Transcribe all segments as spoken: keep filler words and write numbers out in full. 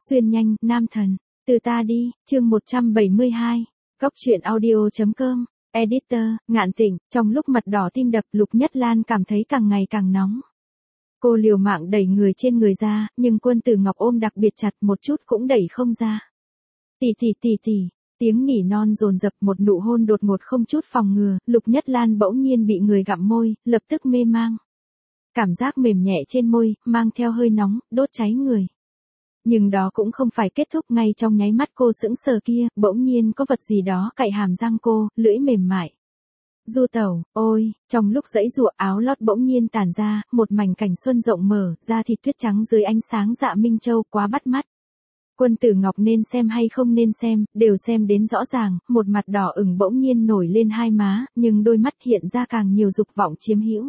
Xuyên nhanh, nam thần. Từ ta đi, chương một trăm bảy mươi hai. Góc truyện audio.com. Editor, Ngạn Tịnh, trong lúc mặt đỏ tim đập, Lục Nhất Lan cảm thấy càng ngày càng nóng. Cô liều mạng đẩy người trên người ra, nhưng Quân Tử Ngọc ôm đặc biệt chặt, một chút cũng đẩy không ra. Tỷ tỷ tỷ tỷ, tiếng nỉ non dồn dập, một nụ hôn đột ngột không chút phòng ngừa, Lục Nhất Lan bỗng nhiên bị người gặm môi, lập tức mê mang. Cảm giác mềm nhẹ trên môi, mang theo hơi nóng, đốt cháy người. Nhưng đó cũng không phải kết thúc, ngay trong nháy mắt cô sững sờ kia, bỗng nhiên có vật gì đó cạy hàm răng cô, lưỡi mềm mại. Du tẩu, ôi, trong lúc giãy giụa áo lót bỗng nhiên tản ra, một mảnh cảnh xuân rộng mở, da thịt tuyết trắng dưới ánh sáng dạ minh châu, quá bắt mắt. Quân Tử Ngọc nên xem hay không nên xem, đều xem đến rõ ràng, một mặt đỏ ửng bỗng nhiên nổi lên hai má, nhưng đôi mắt hiện ra càng nhiều dục vọng chiếm hữu.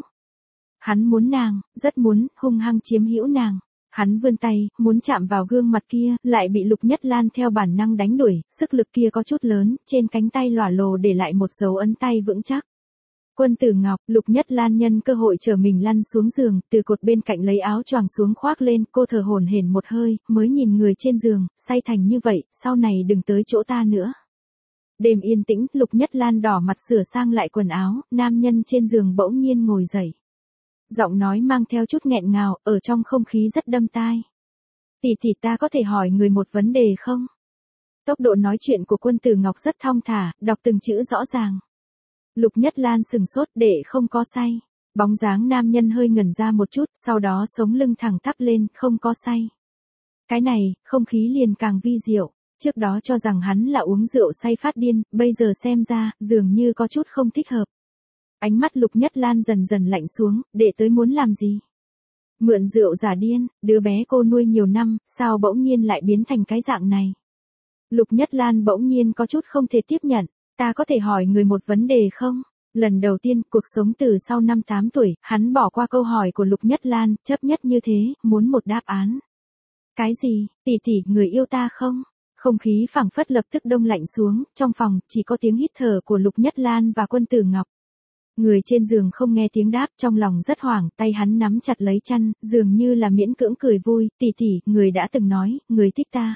Hắn muốn nàng, rất muốn, hung hăng chiếm hữu nàng. Hắn vươn tay, muốn chạm vào gương mặt kia, lại bị Lục Nhất Lan theo bản năng đánh đuổi, sức lực kia có chút lớn, trên cánh tay lòa lồ để lại một dấu ấn tay vững chắc. Quân Tử Ngọc, Lục Nhất Lan nhân cơ hội chở mình lăn xuống giường, từ cột bên cạnh lấy áo choàng xuống khoác lên, cô thở hổn hển một hơi, mới nhìn người trên giường, say thành như vậy, sau này đừng tới chỗ ta nữa. Đêm yên tĩnh, Lục Nhất Lan đỏ mặt sửa sang lại quần áo, nam nhân trên giường bỗng nhiên ngồi dậy. Giọng nói mang theo chút nghẹn ngào, ở trong không khí rất đâm tai. Tỷ tỷ, ta có thể hỏi người một vấn đề không? Tốc độ nói chuyện của Quân Tử Ngọc rất thong thả, đọc từng chữ rõ ràng. Lục Nhất Lan sừng sốt để không có say. Bóng dáng nam nhân hơi ngẩn ra một chút, sau đó sống lưng thẳng thắp lên, không có say. Cái này, không khí liền càng vi diệu. Trước đó cho rằng hắn là uống rượu say phát điên, bây giờ xem ra, dường như có chút không thích hợp. Ánh mắt Lục Nhất Lan dần dần lạnh xuống, để tới muốn làm gì? Mượn rượu giả điên, đứa bé cô nuôi nhiều năm, sao bỗng nhiên lại biến thành cái dạng này? Lục Nhất Lan bỗng nhiên có chút không thể tiếp nhận, ta có thể hỏi người một vấn đề không? Lần đầu tiên, cuộc sống từ sau năm tám tuổi, hắn bỏ qua câu hỏi của Lục Nhất Lan, chấp nhất như thế, muốn một đáp án. Cái gì, tỷ tỷ, người yêu ta không? Không khí phảng phất lập tức đông lạnh xuống, trong phòng, chỉ có tiếng hít thở của Lục Nhất Lan và Quân Tử Ngọc. Người trên giường không nghe tiếng đáp, trong lòng rất hoảng, tay hắn nắm chặt lấy chăn, dường như là miễn cưỡng cười vui, tỷ tỷ, người đã từng nói, người thích ta.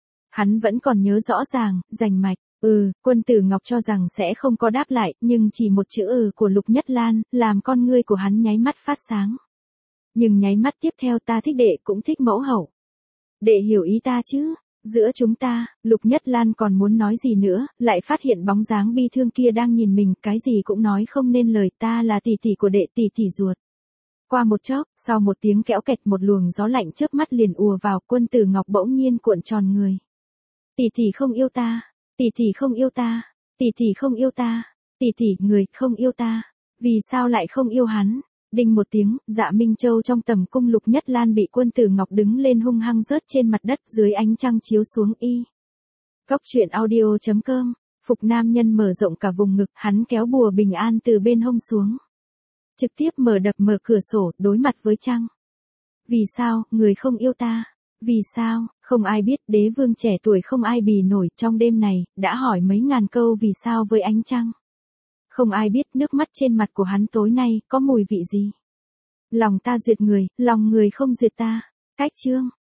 Hắn vẫn còn nhớ rõ ràng, rành mạch, ừ, Quân Tử Ngọc cho rằng sẽ không có đáp lại, nhưng chỉ một chữ ừ của Lục Nhất Lan, làm con ngươi của hắn nháy mắt phát sáng. Nhưng nháy mắt tiếp theo, ta thích đệ cũng thích mẫu hậu. Đệ hiểu ý ta chứ? Giữa chúng ta, Lục Nhất Lan còn muốn nói gì nữa, lại phát hiện bóng dáng bi thương kia đang nhìn mình, cái gì cũng nói không nên lời, ta là tỷ tỷ của đệ, tỷ tỷ ruột. Qua một chốc, sau một tiếng kẽo kẹt, một luồng gió lạnh chớp mắt liền ùa vào, Quân Tử Ngọc bỗng nhiên cuộn tròn người. Tỷ tỷ không yêu ta, tỷ tỷ không yêu ta, tỷ tỷ không yêu ta, tỷ tỷ, người không yêu ta, vì sao lại không yêu hắn? Đinh một tiếng, dạ minh châu trong tầm cung Lục Nhất Lan bị Quân Tử Ngọc đứng lên hung hăng rớt trên mặt đất, dưới ánh trăng chiếu xuống y. Góc truyện audio.com. Phục nam nhân mở rộng cả vùng ngực, hắn kéo bùa bình an từ bên hông xuống. Trực tiếp mở đập mở cửa sổ, đối mặt với trăng. Vì sao, người không yêu ta? Vì sao, không ai biết, đế vương trẻ tuổi không ai bì nổi, trong đêm này, đã hỏi mấy ngàn câu vì sao với ánh trăng. Không ai biết nước mắt trên mặt của hắn tối nay có mùi vị gì. Lòng ta duyệt người, lòng người không duyệt ta. Cách chương.